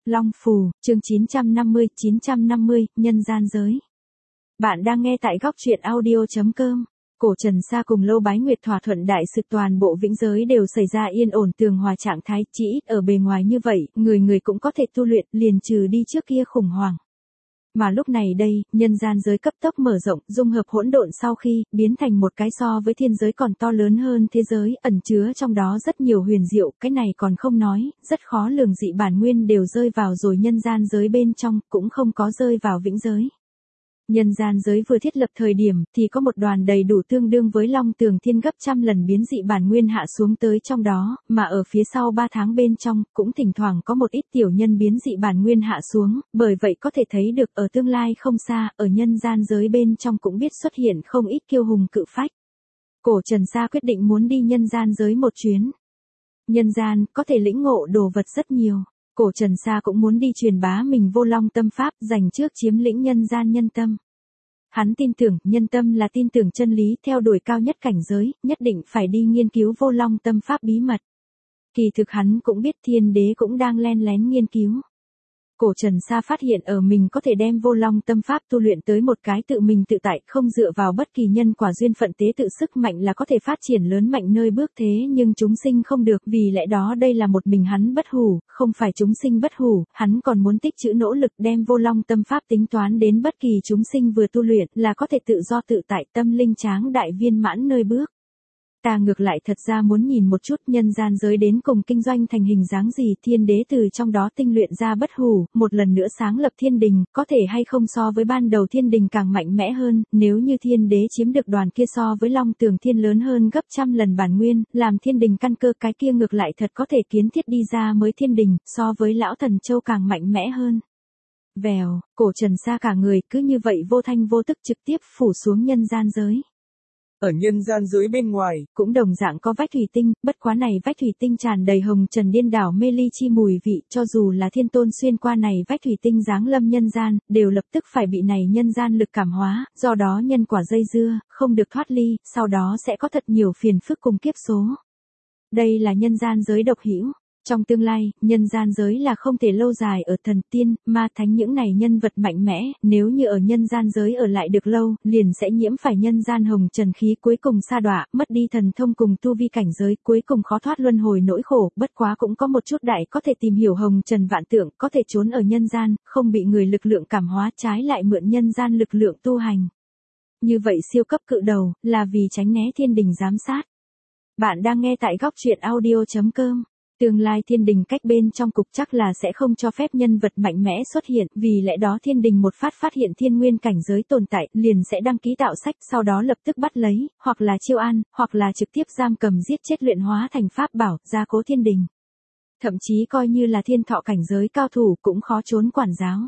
Long Phù, chương 950, nhân gian giới. Bạn đang nghe tại góc truyện audio.com. Cổ Trần Sa cùng Lâu Bái Nguyệt thỏa thuận đại sự, toàn bộ vĩnh giới đều xảy ra yên ổn tường hòa trạng thái, chỉ ít ở bề ngoài như vậy, người cũng có thể tu luyện, liền trừ đi trước kia khủng hoảng. Mà lúc này đây, nhân gian giới cấp tốc mở rộng, dung hợp hỗn độn sau khi biến thành một cái so với thiên giới còn to lớn hơn thế giới, ẩn chứa trong đó rất nhiều huyền diệu, cái này còn không nói, rất khó lường dị bản nguyên đều rơi vào rồi nhân gian giới bên trong, cũng không có rơi vào vĩnh giới. Nhân gian giới vừa thiết lập thời điểm thì có một đoàn đầy đủ tương đương với Long Tường Thiên gấp trăm lần biến dị bản nguyên hạ xuống tới trong đó, mà ở phía sau 3 tháng bên trong cũng thỉnh thoảng có một ít tiểu nhân biến dị bản nguyên hạ xuống, bởi vậy có thể thấy được ở tương lai không xa, ở nhân gian giới bên trong cũng biết xuất hiện không ít kiêu hùng cự phách. Cổ Trần Sa quyết định muốn đi nhân gian giới một chuyến. Nhân gian có thể lĩnh ngộ đồ vật rất nhiều. Cổ Trần Sa cũng muốn đi truyền bá mình Vô Long tâm pháp, dành trước chiếm lĩnh nhân gian nhân tâm. Hắn tin tưởng, nhân tâm là tin tưởng chân lý, theo đuổi cao nhất cảnh giới, nhất định phải đi nghiên cứu Vô Long tâm pháp bí mật. Kỳ thực hắn cũng biết thiên đế cũng đang len lén nghiên cứu. Cổ Trần Sa phát hiện ở mình có thể đem Vô Long tâm pháp tu luyện tới một cái tự mình tự tại, không dựa vào bất kỳ nhân quả duyên phận tế tự sức mạnh là có thể phát triển lớn mạnh nơi bước thế, nhưng chúng sinh không được, vì lẽ đó đây là một mình hắn bất hủ, không phải chúng sinh bất hủ, hắn còn muốn tích trữ nỗ lực đem Vô Long tâm pháp tính toán đến bất kỳ chúng sinh vừa tu luyện là có thể tự do tự tại, tâm linh tráng đại viên mãn nơi bước. Ta ngược lại thật ra muốn nhìn một chút nhân gian giới đến cùng kinh doanh thành hình dáng gì, thiên đế từ trong đó tinh luyện ra bất hủ, một lần nữa sáng lập thiên đình, có thể hay không so với ban đầu thiên đình càng mạnh mẽ hơn, nếu như thiên đế chiếm được đoàn kia so với Long Tường Thiên lớn hơn gấp trăm lần bản nguyên, làm thiên đình căn cơ, cái kia ngược lại thật có thể kiến thiết đi ra mới thiên đình, so với lão thần châu càng mạnh mẽ hơn. Vèo, Cổ Trần Sa cả người cứ như vậy vô thanh vô tức trực tiếp phủ xuống nhân gian giới. Ở nhân gian giới bên ngoài, cũng đồng dạng có vách thủy tinh, bất quá này vách thủy tinh tràn đầy hồng trần điên đảo mê ly chi mùi vị, cho dù là thiên tôn xuyên qua này vách thủy tinh giáng lâm nhân gian, đều lập tức phải bị này nhân gian lực cảm hóa, do đó nhân quả dây dưa, không được thoát ly, sau đó sẽ có thật nhiều phiền phức cùng kiếp số. Đây là nhân gian giới độc hữu. Trong tương lai, nhân gian giới là không thể lâu dài ở thần tiên, ma thánh những này nhân vật mạnh mẽ, nếu như ở nhân gian giới ở lại được lâu, liền sẽ nhiễm phải nhân gian hồng trần khí, cuối cùng sa đọa, mất đi thần thông cùng tu vi cảnh giới, cuối cùng khó thoát luân hồi nỗi khổ, bất quá cũng có một chút đại có thể tìm hiểu hồng trần vạn tượng, có thể trốn ở nhân gian, không bị người lực lượng cảm hóa, trái lại mượn nhân gian lực lượng tu hành. Như vậy siêu cấp cự đầu, là vì tránh né thiên đình giám sát. Bạn đang nghe tại góc truyện audio.com. Tương lai thiên đình cách bên trong cục chắc là sẽ không cho phép nhân vật mạnh mẽ xuất hiện, vì lẽ đó thiên đình một phát hiện thiên nguyên cảnh giới tồn tại, liền sẽ đăng ký tạo sách, sau đó lập tức bắt lấy, hoặc là chiêu an, hoặc là trực tiếp giam cầm giết chết luyện hóa thành pháp bảo, gia cố thiên đình. Thậm chí coi như là thiên thọ cảnh giới cao thủ cũng khó trốn quản giáo.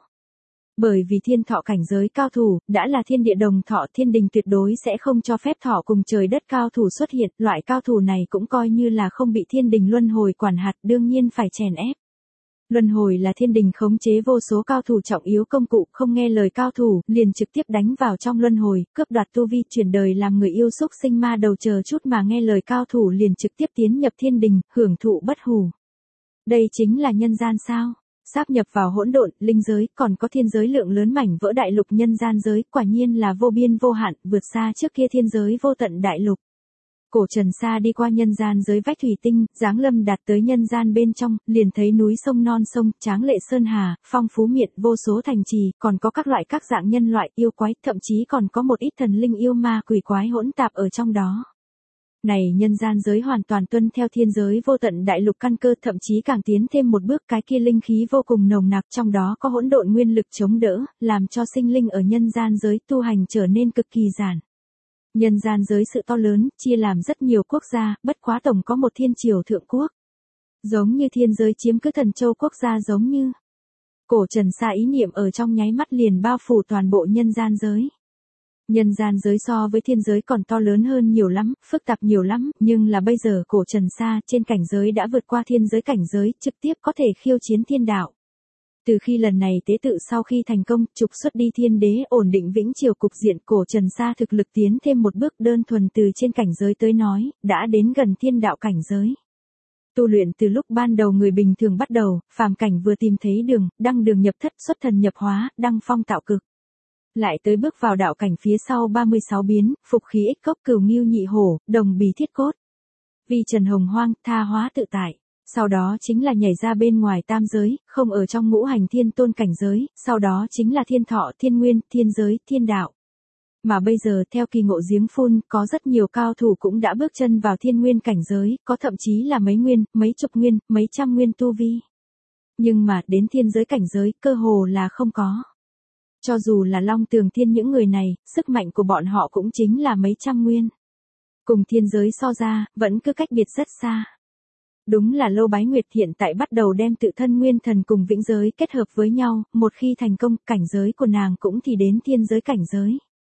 Bởi vì thiên thọ cảnh giới cao thủ, đã là thiên địa đồng thọ, thiên đình tuyệt đối sẽ không cho phép thọ cùng trời đất cao thủ xuất hiện, loại cao thủ này cũng coi như là không bị thiên đình luân hồi quản hạt, đương nhiên phải chèn ép. Luân hồi là thiên đình khống chế vô số cao thủ trọng yếu công cụ, không nghe lời cao thủ, liền trực tiếp đánh vào trong luân hồi, cướp đoạt tu vi, chuyển đời làm người yêu xúc sinh ma đầu, chờ chút mà nghe lời cao thủ liền trực tiếp tiến nhập thiên đình, hưởng thụ bất hủ. Đây chính là nhân gian sao? Sáp nhập vào hỗn độn, linh giới, còn có thiên giới lượng lớn mảnh vỡ đại lục nhân gian giới, quả nhiên là vô biên vô hạn, vượt xa trước kia thiên giới vô tận đại lục. Cổ Trần Sa đi qua nhân gian giới vách thủy tinh, giáng lâm đạt tới nhân gian bên trong, liền thấy núi sông non sông, tráng lệ sơn hà, phong phú miện, vô số thành trì, còn có các loại các dạng nhân loại, yêu quái, thậm chí còn có một ít thần linh yêu ma quỷ quái hỗn tạp ở trong đó. Này nhân gian giới hoàn toàn tuân theo thiên giới vô tận đại lục căn cơ, thậm chí càng tiến thêm một bước, cái kia linh khí vô cùng nồng nặc, trong đó có hỗn độn nguyên lực chống đỡ, làm cho sinh linh ở nhân gian giới tu hành trở nên cực kỳ giản. Nhân gian giới sự to lớn, chia làm rất nhiều quốc gia, bất quá tổng có một thiên triều thượng quốc. Giống như thiên giới chiếm cứ thần châu quốc gia giống như. Cổ Trần Sa ý niệm ở trong nháy mắt liền bao phủ toàn bộ nhân gian giới. Nhân gian giới so với thiên giới còn to lớn hơn nhiều lắm, phức tạp nhiều lắm, nhưng là bây giờ Cổ Trần Sa trên cảnh giới đã vượt qua thiên giới cảnh giới, trực tiếp có thể khiêu chiến thiên đạo. Từ khi lần này tế tự sau khi thành công, trục xuất đi thiên đế, ổn định vĩnh triều cục diện, Cổ Trần Sa thực lực tiến thêm một bước, đơn thuần từ trên cảnh giới tới nói, đã đến gần thiên đạo cảnh giới. Tu luyện từ lúc ban đầu người bình thường bắt đầu, phàm cảnh vừa tìm thấy đường, đăng đường nhập thất, xuất thần nhập hóa, đăng phong tạo cực. Lại tới bước vào đạo cảnh phía sau 36 biến, phục khí ích cốc cửu ngưu nhị hổ, đồng bì thiết cốt. Vi trần hồng hoang, tha hóa tự tại. Sau đó chính là nhảy ra bên ngoài tam giới, không ở trong ngũ hành thiên tôn cảnh giới, sau đó chính là thiên thọ, thiên nguyên, thiên giới, thiên đạo. Mà bây giờ theo kỳ ngộ giếng phun, có rất nhiều cao thủ cũng đã bước chân vào thiên nguyên cảnh giới, có thậm chí là mấy nguyên, mấy chục nguyên, mấy trăm nguyên tu vi. Nhưng mà đến thiên giới cảnh giới, cơ hồ là không có. Cho dù là Long Tường Thiên những người này, sức mạnh của bọn họ cũng chính là mấy trăm nguyên. Cùng thiên giới so ra, vẫn cứ cách biệt rất xa. Đúng là Lô Bái Nguyệt hiện tại bắt đầu đem tự thân nguyên thần cùng vĩnh giới kết hợp với nhau, một khi thành công, cảnh giới của nàng cũng thì đến thiên giới cảnh giới.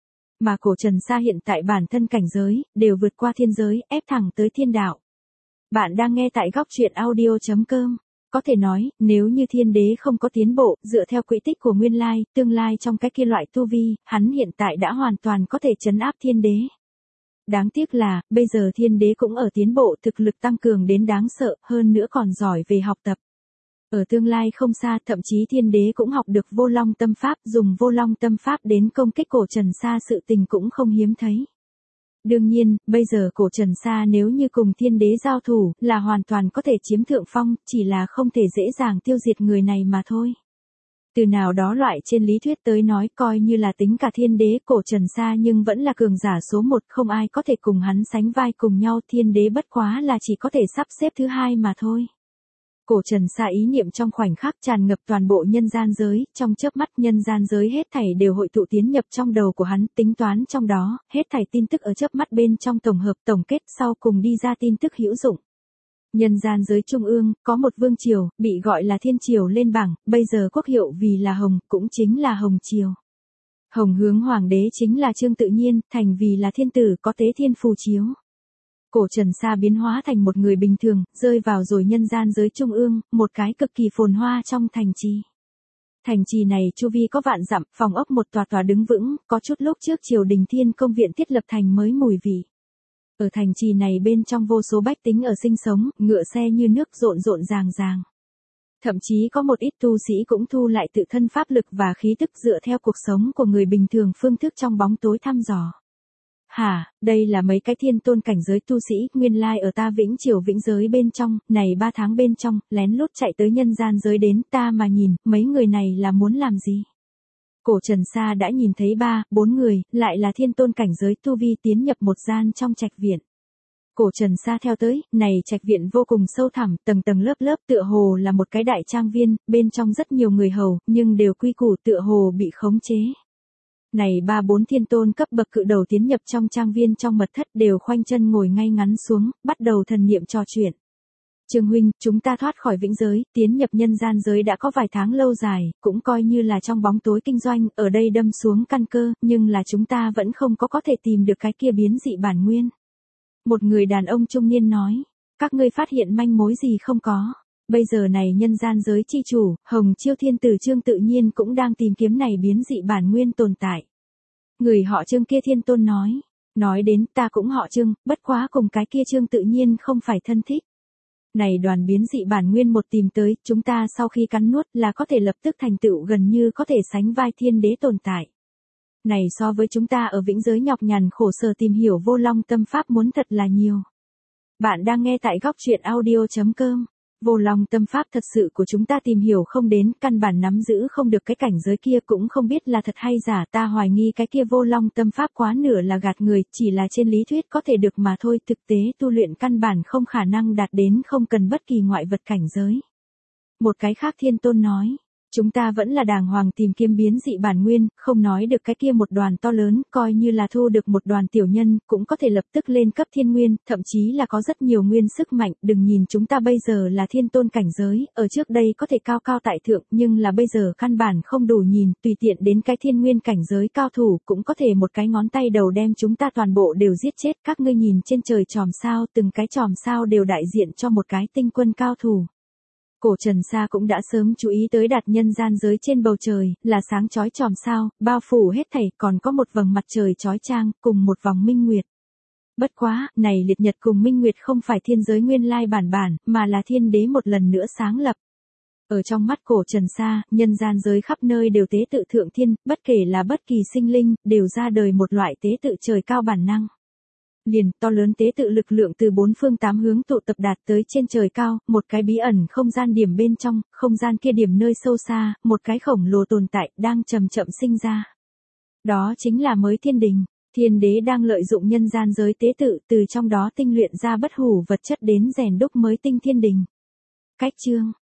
Mà Cổ Trần Sa hiện tại bản thân cảnh giới, đều vượt qua thiên giới, ép thẳng tới thiên đạo. Bạn đang nghe tại góc truyện audio.com. Có thể nói, nếu như thiên đế không có tiến bộ, dựa theo quỹ tích của nguyên lai, tương lai trong cái kia loại tu vi, hắn hiện tại đã hoàn toàn có thể trấn áp thiên đế. Đáng tiếc là, bây giờ thiên đế cũng ở tiến bộ, thực lực tăng cường đến đáng sợ, hơn nữa còn giỏi về học tập. Ở tương lai không xa, thậm chí thiên đế cũng học được vô long tâm pháp, dùng vô long tâm pháp đến công kích Cổ Trần Sa, sự tình cũng không hiếm thấy. Đương nhiên, bây giờ Cổ Trần Sa nếu như cùng thiên đế giao thủ, là hoàn toàn có thể chiếm thượng phong, chỉ là không thể dễ dàng tiêu diệt người này mà thôi. Từ nào đó loại trên lý thuyết tới nói, coi như là tính cả thiên đế, Cổ Trần Sa nhưng vẫn là cường giả số 1, không ai có thể cùng hắn sánh vai cùng nhau, thiên đế bất quá là chỉ có thể sắp xếp thứ 2 mà thôi. Cổ Trần Sa ý niệm trong khoảnh khắc tràn ngập toàn bộ nhân gian giới, trong chớp mắt nhân gian giới hết thảy đều hội tụ tiến nhập trong đầu của hắn, tính toán trong đó, hết thảy tin tức ở chớp mắt bên trong tổng hợp tổng kết, sau cùng đi ra tin tức hữu dụng. Nhân gian giới trung ương, có một vương triều, bị gọi là thiên triều lên bảng, bây giờ quốc hiệu vì là Hồng, cũng chính là Hồng triều. Hồng hướng hoàng đế chính là Trương Tự Nhiên, thành vì là thiên tử, có tế thiên phù chiếu. Cổ Trần Sa biến hóa thành một người bình thường, rơi vào rồi nhân gian giới trung ương, một cái cực kỳ phồn hoa trong thành trì. Thành trì này chu vi có vạn dặm, phòng ốc một tòa tòa đứng vững, có chút lúc trước triều đình Thiên Công viện thiết lập thành mới mùi vị. Ở thành trì này bên trong vô số bách tính ở sinh sống, ngựa xe như nước rộn rộn ràng ràng. Thậm chí có một ít tu sĩ cũng thu lại tự thân pháp lực và khí tức dựa theo cuộc sống của người bình thường phương thức trong bóng tối thăm dò. Hả, đây là mấy cái thiên tôn cảnh giới tu sĩ, nguyên lai ở ta Vĩnh Triều Vĩnh giới bên trong, này 3 tháng bên trong, lén lút chạy tới nhân gian giới đến, ta mà nhìn, mấy người này là muốn làm gì? Cổ Trần Sa đã nhìn thấy 3-4 người, lại là thiên tôn cảnh giới tu vi tiến nhập một gian trong trạch viện. Cổ Trần Sa theo tới, này trạch viện vô cùng sâu thẳm, tầng tầng lớp lớp, tựa hồ là một cái đại trang viên, bên trong rất nhiều người hầu, nhưng đều quy củ, tựa hồ bị khống chế. Này 3-4 thiên tôn cấp bậc cự đầu tiến nhập trong trang viên trong mật thất, đều khoanh chân ngồi ngay ngắn xuống, bắt đầu thần niệm trò chuyện. Trương huynh, chúng ta thoát khỏi vĩnh giới, tiến nhập nhân gian giới đã có vài tháng lâu dài, cũng coi như là trong bóng tối kinh doanh, ở đây đâm xuống căn cơ, nhưng là chúng ta vẫn không có thể tìm được cái kia biến dị bản nguyên. Một người đàn ông trung niên nói, các ngươi phát hiện manh mối gì không có? Bây giờ này nhân gian giới chi chủ, Hồng Chiêu Thiên Tử Trương Tự Nhiên cũng đang tìm kiếm này biến dị bản nguyên tồn tại. Người họ Trương kia thiên tôn nói đến ta cũng họ Trương, bất quá cùng cái kia Trương Tự Nhiên không phải thân thích. Này đoàn biến dị bản nguyên một tìm tới, chúng ta sau khi cắn nuốt là có thể lập tức thành tựu gần như có thể sánh vai thiên đế tồn tại. Này so với chúng ta ở vĩnh giới nhọc nhằn khổ sở tìm hiểu vô long tâm pháp muốn thật là nhiều. Bạn đang nghe tại góc truyện audio.com. Vô long tâm pháp thật sự của chúng ta tìm hiểu không đến, căn bản nắm giữ không được cái cảnh giới kia, cũng không biết là thật hay giả, ta hoài nghi cái kia vô long tâm pháp quá nửa là gạt người, chỉ là trên lý thuyết có thể được mà thôi, thực tế tu luyện căn bản không khả năng đạt đến, không cần bất kỳ ngoại vật cảnh giới. Một cái khác thiên tôn nói, chúng ta vẫn là đàng hoàng tìm kiếm biến dị bản nguyên, không nói được cái kia một đoàn to lớn, coi như là thu được một đoàn tiểu nhân, cũng có thể lập tức lên cấp thiên nguyên, thậm chí là có rất nhiều nguyên sức mạnh, đừng nhìn chúng ta bây giờ là thiên tôn cảnh giới, ở trước đây có thể cao cao tại thượng, nhưng là bây giờ căn bản không đủ nhìn, tùy tiện đến cái thiên nguyên cảnh giới cao thủ, cũng có thể một cái ngón tay đầu đem chúng ta toàn bộ đều giết chết, các ngươi nhìn trên trời chòm sao, từng cái chòm sao đều đại diện cho một cái tinh quân cao thủ. Cổ Trần Sa cũng đã sớm chú ý tới đạt nhân gian giới trên bầu trời, là sáng chói chòm sao, bao phủ hết thảy, còn có một vầng mặt trời chói chang, cùng một vòng minh nguyệt. Bất quá, này liệt nhật cùng minh nguyệt không phải thiên giới nguyên lai bản bản, mà là thiên đế một lần nữa sáng lập. Ở trong mắt cổ Trần Sa, nhân gian giới khắp nơi đều tế tự thượng thiên, bất kể là bất kỳ sinh linh, đều ra đời một loại tế tự trời cao bản năng. Liền, to lớn tế tự lực lượng từ bốn phương tám hướng tụ tập đạt tới trên trời cao, một cái bí ẩn không gian điểm bên trong, không gian kia điểm nơi sâu xa, một cái khổng lồ tồn tại, đang chậm chậm sinh ra. Đó chính là mới thiên đình. Thiên đế đang lợi dụng nhân gian giới tế tự, từ trong đó tinh luyện ra bất hủ vật chất đến rèn đúc mới tinh thiên đình. Cách chương